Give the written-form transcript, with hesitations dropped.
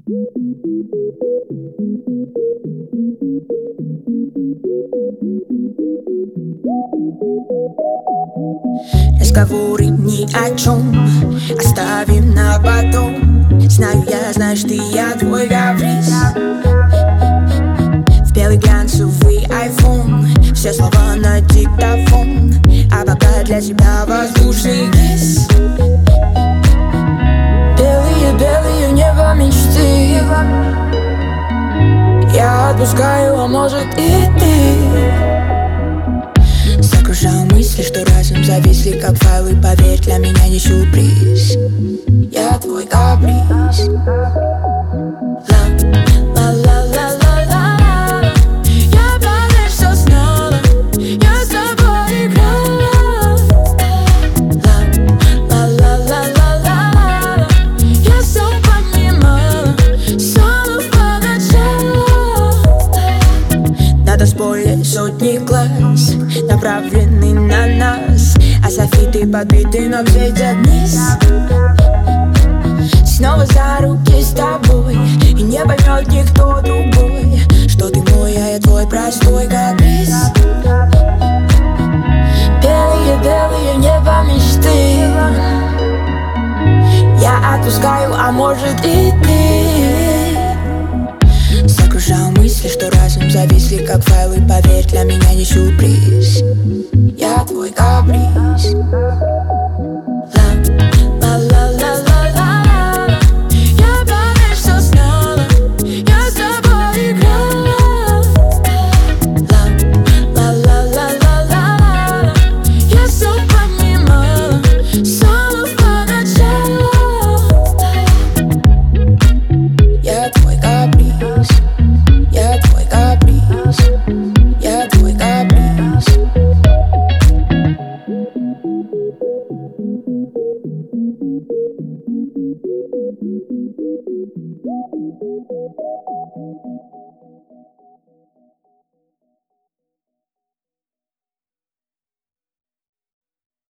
Разговоры ни о чем оставим на потом. Знаю я, знаешь ты, я твой каприз. В белый глянцевый айфон, все слова на диктофон, а пока для тебя воздушный кис. Белые небо мечты я отпускаю, а может и ты. Загружаю мысли, что разом зависли, как файлы. Поверь, для меня не сюрприз. Я твой каприз. Ла-ла-ла-ла-ла-ла. Я поверь, что знала, я с тобой играла. Ла-ла-ла-ла-ла-ла. Я все понимала с самого начала. На танцполе сотни глаз направлены на нас, а софиты подбиты, но светят вниз. Снова за руки с тобой, и не поймет никто другой, что ты мой, а я твой простой каприз. Белые небо мечты я отпускаю, а может и ты. Загружаю мысли, что разом зависли, как файлы. Поверь, для меня не сюрприз. Я твой каприз. Ла-ла-ла-ла-ла-ла. Я поверь, что знала, я с тобой играла. Ла-ла-ла-ла-ла-ла. Я все понимала с самого начала. Я твой каприз. Я твой каприз. Я твой каприз.